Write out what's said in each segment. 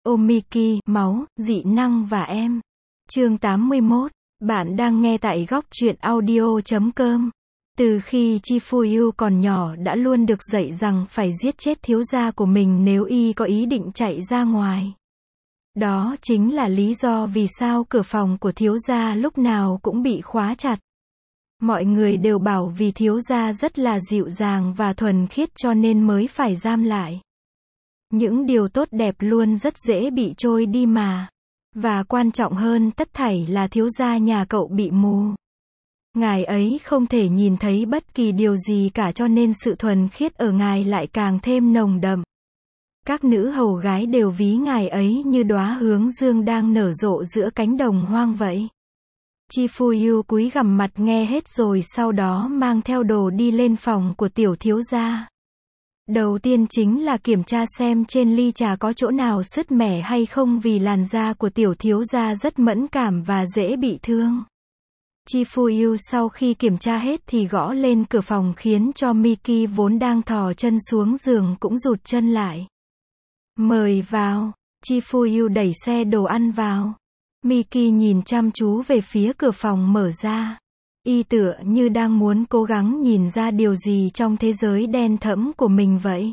Omiki, máu, dị năng và em. Chương 81. Bạn đang nghe tại góc truyện audio.com. Từ khi Chifuyu còn nhỏ đã luôn được dạy rằng phải giết chết thiếu gia của mình nếu y có ý định chạy ra ngoài. Đó chính là lý do vì sao cửa phòng của thiếu gia lúc nào cũng bị khóa chặt. Mọi người đều bảo vì thiếu gia rất là dịu dàng và thuần khiết cho nên mới phải giam lại. Những điều tốt đẹp luôn rất dễ bị trôi đi mà. Và quan trọng hơn tất thảy là thiếu gia nhà cậu bị mù. Ngài ấy không thể nhìn thấy bất kỳ điều gì cả cho nên sự thuần khiết ở ngài lại càng thêm nồng đậm. Các nữ hầu gái đều ví ngài ấy như đóa hướng dương đang nở rộ giữa cánh đồng hoang vậy. Chifuyu cúi gằm mặt nghe hết rồi sau đó mang theo đồ đi lên phòng của tiểu thiếu gia. Đầu tiên chính là kiểm tra xem trên ly trà có chỗ nào sứt mẻ hay không vì làn da của tiểu thiếu gia rất mẫn cảm và dễ bị thương. Chifuyu sau khi kiểm tra hết thì gõ lên cửa phòng khiến cho Miki vốn đang thò chân xuống giường cũng rụt chân lại. Mời vào. Chifuyu đẩy xe đồ ăn vào. Miki nhìn chăm chú về phía cửa phòng mở ra. Y tựa như đang muốn cố gắng nhìn ra điều gì trong thế giới đen thẫm của mình vậy.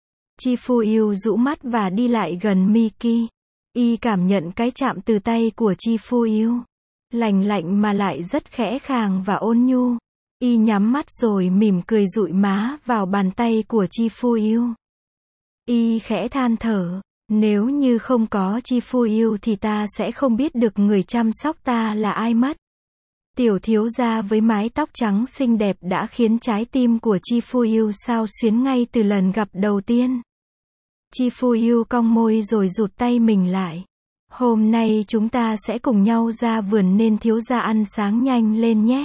Chifuyu rũ mắt và đi lại gần Miki. Y cảm nhận cái chạm từ tay của Chifuyu. Lành lạnh mà lại rất khẽ khàng và ôn nhu. Y nhắm mắt rồi mỉm cười dụi má vào bàn tay của Chifuyu. Y khẽ than thở. Nếu như không có Chifuyu thì ta sẽ không biết được người chăm sóc ta là ai mất. Tiểu thiếu gia với mái tóc trắng xinh đẹp đã khiến trái tim của Chifuyu xao xuyến ngay từ lần gặp đầu tiên. Chifuyu cong môi rồi rụt tay mình lại. Hôm nay chúng ta sẽ cùng nhau ra vườn nên thiếu gia ăn sáng nhanh lên nhé.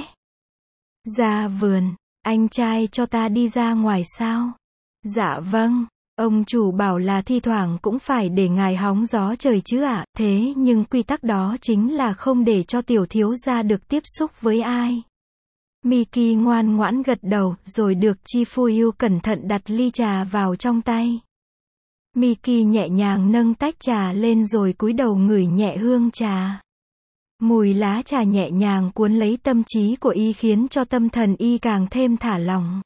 Ra vườn, anh trai cho ta đi ra ngoài sao? Dạ vâng. Ông chủ bảo là thi thoảng cũng phải để ngài hóng gió trời chứ ạ, thế nhưng quy tắc đó chính là không để cho tiểu thiếu gia được tiếp xúc với ai. Miki ngoan ngoãn gật đầu, rồi được Chifuyu cẩn thận đặt ly trà vào trong tay. Miki nhẹ nhàng nâng tách trà lên rồi cúi đầu ngửi nhẹ hương trà. Mùi lá trà nhẹ nhàng cuốn lấy tâm trí của y khiến cho tâm thần y càng thêm thả lỏng.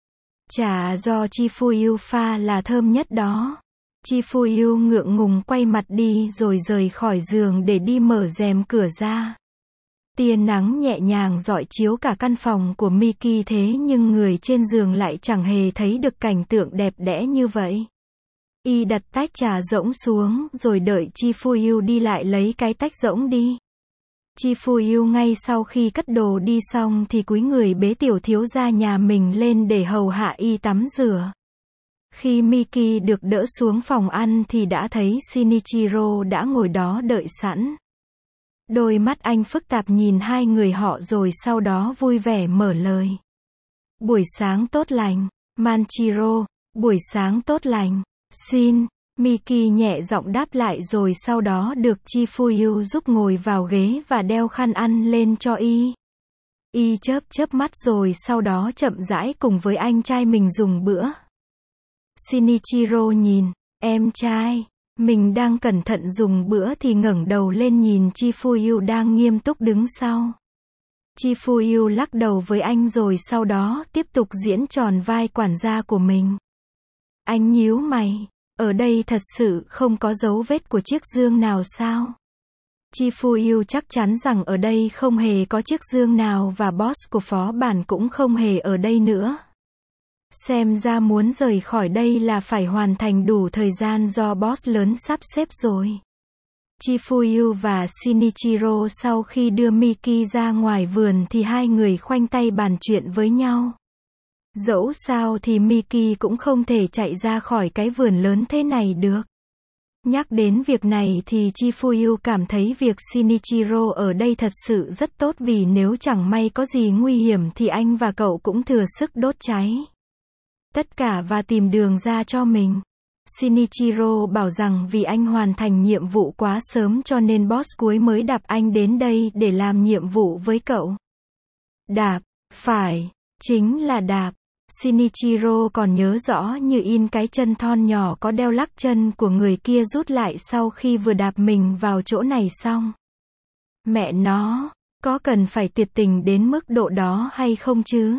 Trà do Chifuyu pha là thơm nhất đó. Chifuyu ngượng ngùng quay mặt đi rồi rời khỏi giường để đi mở rèm cửa ra. Tia nắng nhẹ nhàng rọi chiếu cả căn phòng của Miki thế nhưng người trên giường lại chẳng hề thấy được cảnh tượng đẹp đẽ như vậy. Y đặt tách trà rỗng xuống rồi đợi Chifuyu đi lại lấy cái tách rỗng đi. Chifuyu ngay sau khi cất đồ đi xong thì cúi người bế tiểu thiếu gia nhà mình lên để hầu hạ y tắm rửa. Khi Miki được đỡ xuống phòng ăn thì đã thấy Shinichiro đã ngồi đó đợi sẵn. Đôi mắt anh phức tạp nhìn hai người họ rồi sau đó vui vẻ mở lời. Buổi sáng tốt lành, Manchiro, buổi sáng tốt lành, Shin. Miki nhẹ giọng đáp lại rồi sau đó được Chifuyu giúp ngồi vào ghế và đeo khăn ăn lên cho y. Y chớp mắt rồi sau đó chậm rãi cùng với anh trai mình dùng bữa. Shinichiro nhìn, em trai, mình đang cẩn thận dùng bữa thì ngẩng đầu lên nhìn Chifuyu đang nghiêm túc đứng sau. Chifuyu lắc đầu với anh rồi sau đó tiếp tục diễn tròn vai quản gia của mình. Anh nhíu mày. Ở đây thật sự không có dấu vết của chiếc dương nào sao? Chifuyu chắc chắn rằng ở đây không hề có chiếc dương nào và boss của phó bản cũng không hề ở đây nữa. Xem ra muốn rời khỏi đây là phải hoàn thành đủ thời gian do boss lớn sắp xếp rồi. Chifuyu và Shinichiro sau khi đưa Miki ra ngoài vườn thì hai người khoanh tay bàn chuyện với nhau. Dẫu sao thì Miki cũng không thể chạy ra khỏi cái vườn lớn thế này được. Nhắc đến việc này thì Chifuyu cảm thấy việc Shinichiro ở đây thật sự rất tốt vì nếu chẳng may có gì nguy hiểm thì anh và cậu cũng thừa sức đốt cháy tất cả và tìm đường ra cho mình. Shinichiro bảo rằng vì anh hoàn thành nhiệm vụ quá sớm cho nên boss cuối mới đạp anh đến đây để làm nhiệm vụ với cậu. Đạp, phải, chính là đạp. Shinichiro còn nhớ rõ như in cái chân thon nhỏ có đeo lắc chân của người kia rút lại sau khi vừa đạp mình vào chỗ này xong. Mẹ nó, có cần phải tuyệt tình đến mức độ đó hay không chứ?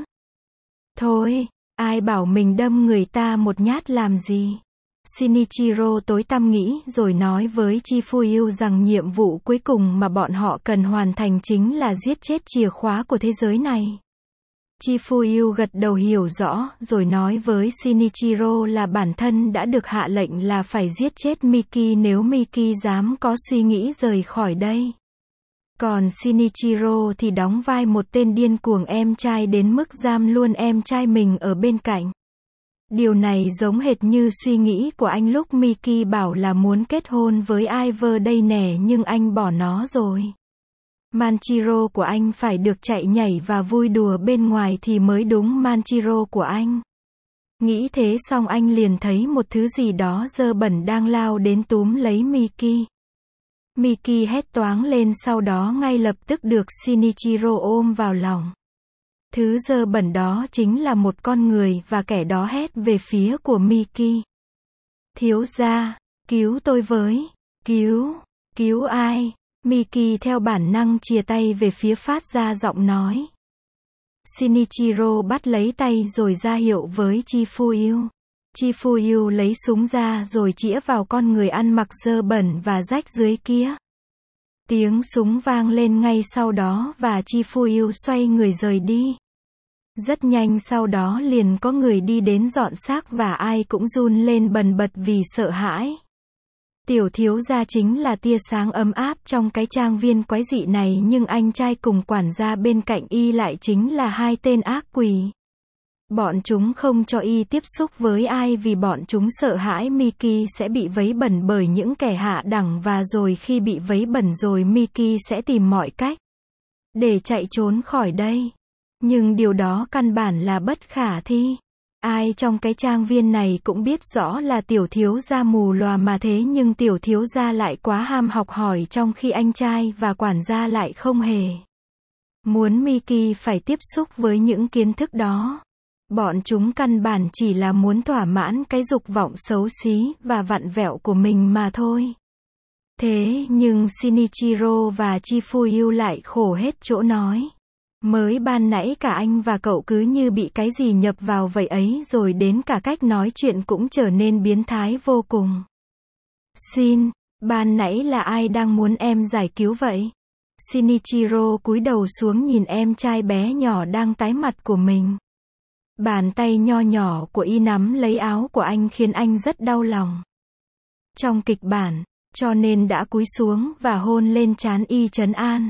Thôi, ai bảo mình đâm người ta một nhát làm gì? Shinichiro tối tăm nghĩ rồi nói với Chifuyu rằng nhiệm vụ cuối cùng mà bọn họ cần hoàn thành chính là giết chết chìa khóa của thế giới này. Chifuyu gật đầu hiểu rõ, rồi nói với Shinichiro là bản thân đã được hạ lệnh là phải giết chết Miki nếu Miki dám có suy nghĩ rời khỏi đây. Còn Shinichiro thì đóng vai một tên điên cuồng em trai đến mức giam luôn em trai mình ở bên cạnh. Điều này giống hệt như suy nghĩ của anh lúc Miki bảo là muốn kết hôn với Iver đây nè, nhưng anh bỏ nó rồi. Manchiro của anh phải được chạy nhảy và vui đùa bên ngoài thì mới đúng Manchiro của anh. Nghĩ thế xong anh liền thấy một thứ gì đó dơ bẩn đang lao đến túm lấy Miki. Miki hét toáng lên, sau đó ngay lập tức được Shinichiro ôm vào lòng. Thứ dơ bẩn đó chính là một con người và kẻ đó hét về phía của Miki. Thiếu gia, cứu tôi với, cứu ai? Miki theo bản năng chìa tay về phía phát ra giọng nói. Shinichiro bắt lấy tay rồi ra hiệu với Chifuyu. Chifuyu lấy súng ra rồi chĩa vào con người ăn mặc dơ bẩn và rách dưới kia. Tiếng súng vang lên ngay sau đó và Chifuyu xoay người rời đi. Rất nhanh sau đó liền có người đi đến dọn xác và ai cũng run lên bần bật vì sợ hãi. Tiểu thiếu gia chính là tia sáng ấm áp trong cái trang viên quái dị này, nhưng anh trai cùng quản gia bên cạnh y lại chính là hai tên ác quỷ. Bọn chúng không cho y tiếp xúc với ai vì bọn chúng sợ hãi Miki sẽ bị vấy bẩn bởi những kẻ hạ đẳng, và rồi khi bị vấy bẩn rồi Miki sẽ tìm mọi cách để chạy trốn khỏi đây. Nhưng điều đó căn bản là bất khả thi. Ai trong cái trang viên này cũng biết rõ là tiểu thiếu gia mù lòa mà, thế nhưng tiểu thiếu gia lại quá ham học hỏi, trong khi anh trai và quản gia lại không hề muốn Miki phải tiếp xúc với những kiến thức đó. Bọn chúng căn bản chỉ là muốn thỏa mãn cái dục vọng xấu xí và vặn vẹo của mình mà thôi. Thế nhưng Shinichiro và Chifuyu lại khổ hết chỗ nói. Mới ban nãy cả anh và cậu cứ như bị cái gì nhập vào vậy ấy, rồi đến cả cách nói chuyện cũng trở nên biến thái vô cùng. Xin, ban nãy là ai đang muốn em giải cứu vậy? Shinichiro cúi đầu xuống nhìn em trai bé nhỏ đang tái mặt của mình. Bàn tay nho nhỏ của y nắm lấy áo của anh khiến anh rất đau lòng. Trong kịch bản, cho nên đã cúi xuống và hôn lên trán y trấn an.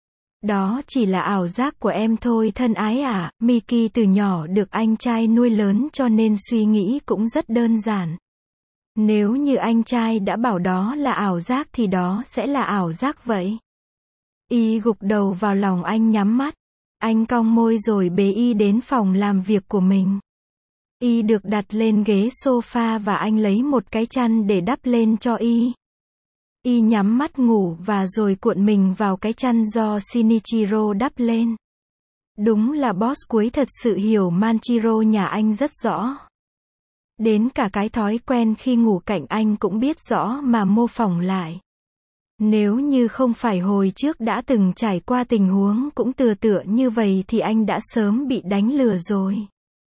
Đó chỉ là ảo giác của em thôi thân ái ạ. Miki từ nhỏ được anh trai nuôi lớn cho nên suy nghĩ cũng rất đơn giản. Nếu như anh trai đã bảo đó là ảo giác thì đó sẽ là ảo giác vậy. Y gục đầu vào lòng anh, nhắm mắt. Anh cong môi rồi bế y đến phòng làm việc của mình. Y được đặt lên ghế sofa và anh lấy một cái chăn để đắp lên cho y. Y nhắm mắt ngủ và rồi cuộn mình vào cái chăn do Shinichiro đắp lên. Đúng là boss cuối thật sự hiểu Manchiro nhà anh rất rõ. Đến cả cái thói quen khi ngủ cạnh anh cũng biết rõ mà mô phỏng lại. Nếu như không phải hồi trước đã từng trải qua tình huống cũng tựa như vậy thì anh đã sớm bị đánh lừa rồi.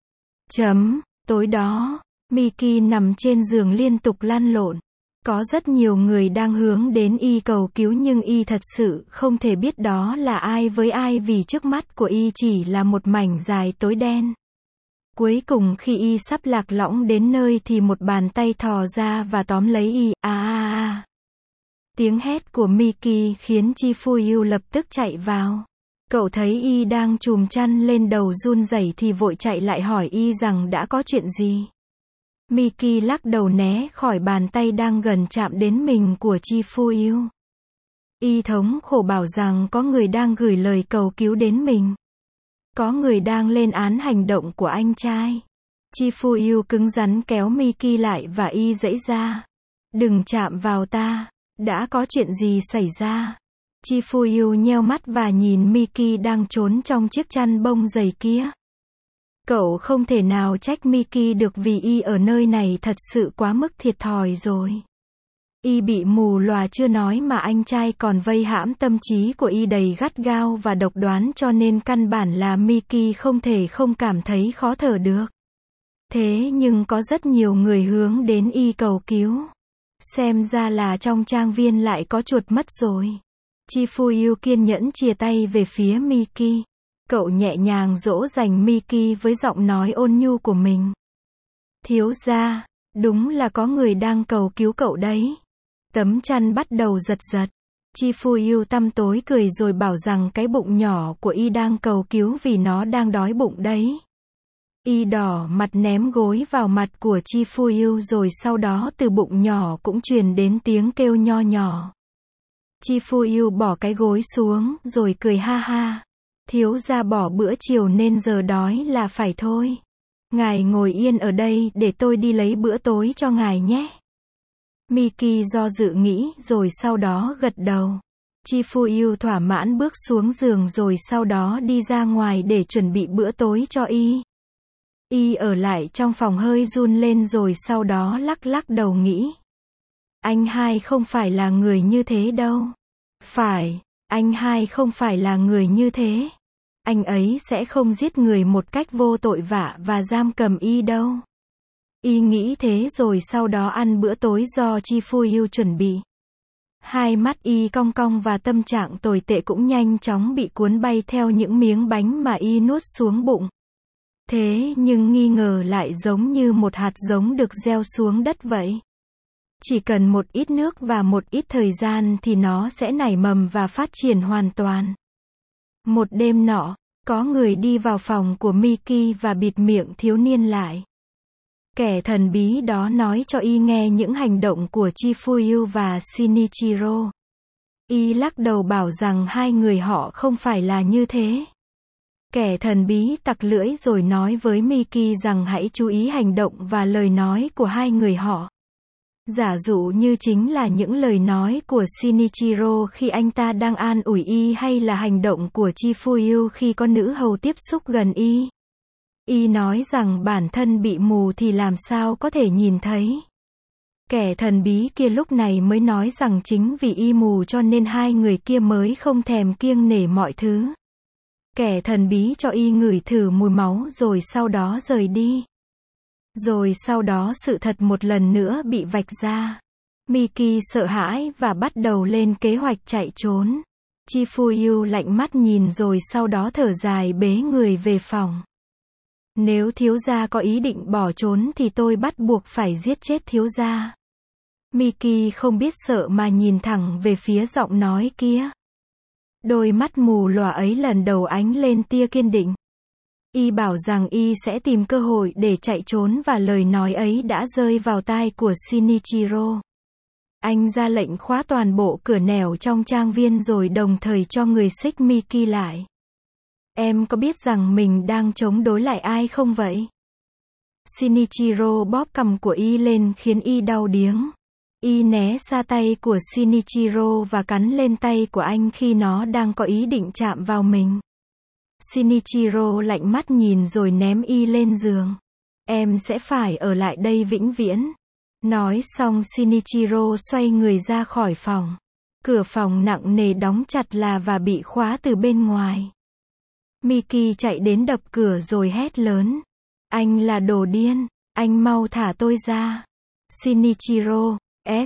Tối đó, Miki nằm trên giường liên tục lăn lộn. Có rất nhiều người đang hướng đến y cầu cứu, nhưng y thật sự không thể biết đó là ai với ai vì trước mắt của y chỉ là một mảnh dài tối đen. Cuối cùng khi y sắp lạc lõng đến nơi thì một bàn tay thò ra và tóm lấy y. Tiếng hét của Miki khiến Chifuyu lập tức chạy vào. Cậu thấy y đang chùm chăn lên đầu run rẩy thì vội chạy lại hỏi y rằng đã có chuyện gì. Miki lắc đầu né khỏi bàn tay đang gần chạm đến mình của Chifuyu. Y thống khổ bảo rằng có người đang gửi lời cầu cứu đến mình. Có người đang lên án hành động của anh trai. Chifuyu cứng rắn kéo Miki lại và y giãy ra. Đừng chạm vào ta. Đã có chuyện gì xảy ra? Chifuyu nheo mắt và nhìn Miki đang trốn trong chiếc chăn bông dày kia. Cậu không thể nào trách Miki được vì y ở nơi này thật sự quá mức thiệt thòi rồi. Y bị mù lòa chưa nói mà anh trai còn vây hãm tâm trí của y đầy gắt gao và độc đoán cho nên căn bản là Miki không thể không cảm thấy khó thở được. Thế nhưng có rất nhiều người hướng đến y cầu cứu. Xem ra là trong trang viên lại có chuột mất rồi. Chifuyu kiên nhẫn chìa tay về phía Miki. Cậu nhẹ nhàng dỗ dành Miki với giọng nói ôn nhu của mình. Thiếu gia, đúng là có người đang cầu cứu cậu đấy. Tấm chăn bắt đầu giật giật. Chifuyu tăm tối cười rồi bảo rằng cái bụng nhỏ của y đang cầu cứu vì nó đang đói bụng đấy. Y đỏ mặt ném gối vào mặt của Chifuyu rồi sau đó từ bụng nhỏ cũng truyền đến tiếng kêu nho nhỏ. Chifuyu bỏ cái gối xuống rồi cười ha ha. Thiếu gia bỏ bữa chiều nên giờ đói là phải thôi. Ngài ngồi yên ở đây để tôi đi lấy bữa tối cho ngài nhé. Miki do dự nghĩ rồi sau đó gật đầu. Chifuyu thỏa mãn bước xuống giường rồi sau đó đi ra ngoài để chuẩn bị bữa tối cho y. Y ở lại trong phòng hơi run lên rồi sau đó lắc lắc đầu nghĩ. Anh hai không phải là người như thế đâu. Phải, anh hai không phải là người như thế. Anh ấy sẽ không giết người một cách vô tội vạ và giam cầm y đâu. Y nghĩ thế rồi sau đó ăn bữa tối do Chifuyu chuẩn bị. Hai mắt y cong cong và tâm trạng tồi tệ cũng nhanh chóng bị cuốn bay theo những miếng bánh mà y nuốt xuống bụng. Thế nhưng nghi ngờ lại giống như một hạt giống được gieo xuống đất vậy. Chỉ cần một ít nước và một ít thời gian thì nó sẽ nảy mầm và phát triển hoàn toàn. Một đêm nọ, có người đi vào phòng của Miki và bịt miệng thiếu niên lại. Kẻ thần bí đó nói cho y nghe những hành động của Chifuyu và Shinichiro. Y lắc đầu bảo rằng hai người họ không phải là như thế. Kẻ thần bí tặc lưỡi rồi nói với Miki rằng hãy chú ý hành động và lời nói của hai người họ. Giả dụ như chính là những lời nói của Shinichiro khi anh ta đang an ủi y hay là hành động của Chifuyu khi có nữ hầu tiếp xúc gần y. Y nói rằng bản thân bị mù thì làm sao có thể nhìn thấy. Kẻ thần bí kia lúc này mới nói rằng chính vì y mù cho nên hai người kia mới không thèm kiêng nể mọi thứ. Kẻ thần bí cho y ngửi thử mùi máu rồi sau đó rời đi. Rồi sau đó sự thật một lần nữa bị vạch ra. Miki sợ hãi và bắt đầu lên kế hoạch chạy trốn. Chifuyu lạnh mắt nhìn rồi sau đó thở dài bế người về phòng. Nếu thiếu gia có ý định bỏ trốn thì tôi bắt buộc phải giết chết thiếu gia. Miki không biết sợ mà nhìn thẳng về phía giọng nói kia. Đôi mắt mù lòa ấy lần đầu ánh lên tia kiên định. Y bảo rằng y sẽ tìm cơ hội để chạy trốn và lời nói ấy đã rơi vào tai của Shinichiro. Anh ra lệnh khóa toàn bộ cửa nẻo trong trang viên rồi đồng thời cho người xích Miki lại. Em có biết rằng mình đang chống đối lại ai không vậy? Shinichiro bóp cằm của y lên khiến y đau điếng. Y né xa tay của Shinichiro và cắn lên tay của anh khi nó đang có ý định chạm vào mình. Shinichiro lạnh mắt nhìn rồi ném y lên giường. Em sẽ phải ở lại đây vĩnh viễn. Nói xong Shinichiro xoay người ra khỏi phòng. Cửa phòng nặng nề đóng chặt và bị khóa từ bên ngoài. Miki chạy đến đập cửa rồi hét lớn. Anh là đồ điên, anh mau thả tôi ra. Shinichiro,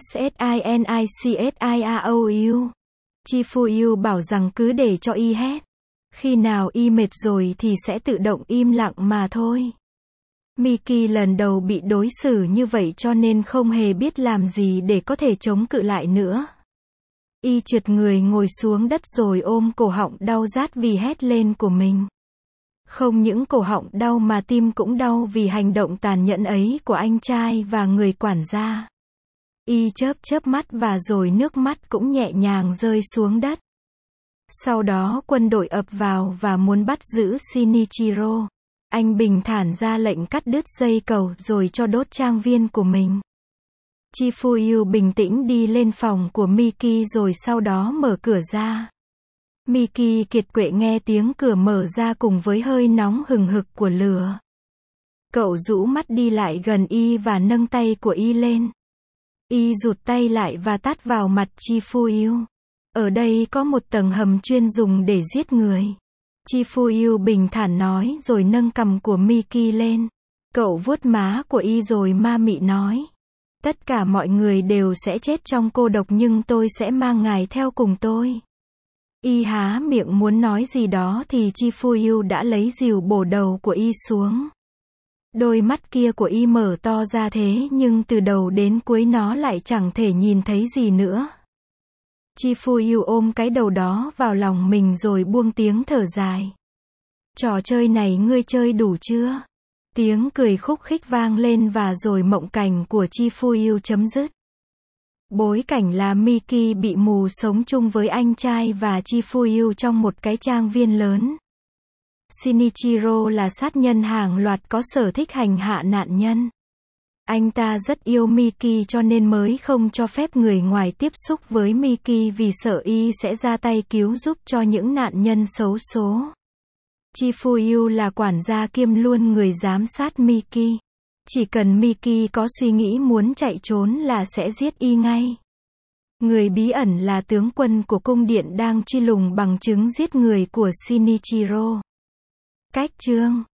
S-S-I-N-I-C-S-I-A-O-U. Chifuyu bảo rằng cứ để cho y hét. Khi nào y mệt rồi thì sẽ tự động im lặng mà thôi. Miki lần đầu bị đối xử như vậy cho nên không hề biết làm gì để có thể chống cự lại nữa. Y trượt người ngồi xuống đất rồi ôm cổ họng đau rát vì hét lên của mình. Không những cổ họng đau mà tim cũng đau vì hành động tàn nhẫn ấy của anh trai và người quản gia. Y chớp chớp mắt và rồi nước mắt cũng nhẹ nhàng rơi xuống đất. Sau đó quân đội ập vào và muốn bắt giữ Shinichiro. Anh bình thản ra lệnh cắt đứt dây cầu rồi cho đốt trang viên của mình. Chifuyu bình tĩnh đi lên phòng của Miki rồi sau đó mở cửa ra. Miki kiệt quệ nghe tiếng cửa mở ra cùng với hơi nóng hừng hực của lửa. Cậu rũ mắt đi lại gần y và nâng tay của y lên. Y rụt tay lại và tát vào mặt Chifuyu. Ở đây có một tầng hầm chuyên dùng để giết người. Chifuyu bình thản nói rồi nâng cằm của Miki lên. Cậu vuốt má của y rồi ma mị nói. Tất cả mọi người đều sẽ chết trong cô độc nhưng tôi sẽ mang ngài theo cùng tôi. Y há miệng muốn nói gì đó thì Chifuyu đã lấy rìu bổ đầu của y xuống. Đôi mắt kia của y mở to ra thế nhưng từ đầu đến cuối nó lại chẳng thể nhìn thấy gì nữa. Chifuyu ôm cái đầu đó vào lòng mình rồi buông tiếng thở dài. Trò chơi này ngươi chơi đủ chưa? Tiếng cười khúc khích vang lên và rồi mộng cảnh của Chifuyu chấm dứt. Bối cảnh là Miki bị mù sống chung với anh trai và Chifuyu trong một cái trang viên lớn. Shinichiro là sát nhân hàng loạt có sở thích hành hạ nạn nhân. Anh ta rất yêu Miki cho nên mới không cho phép người ngoài tiếp xúc với Miki vì sợ y sẽ ra tay cứu giúp cho những nạn nhân xấu số. Chifuyu là quản gia kiêm luôn người giám sát Miki. Chỉ cần Miki có suy nghĩ muốn chạy trốn là sẽ giết y ngay. Người bí ẩn là tướng quân của cung điện đang truy lùng bằng chứng giết người của Shinichiro. Cách chương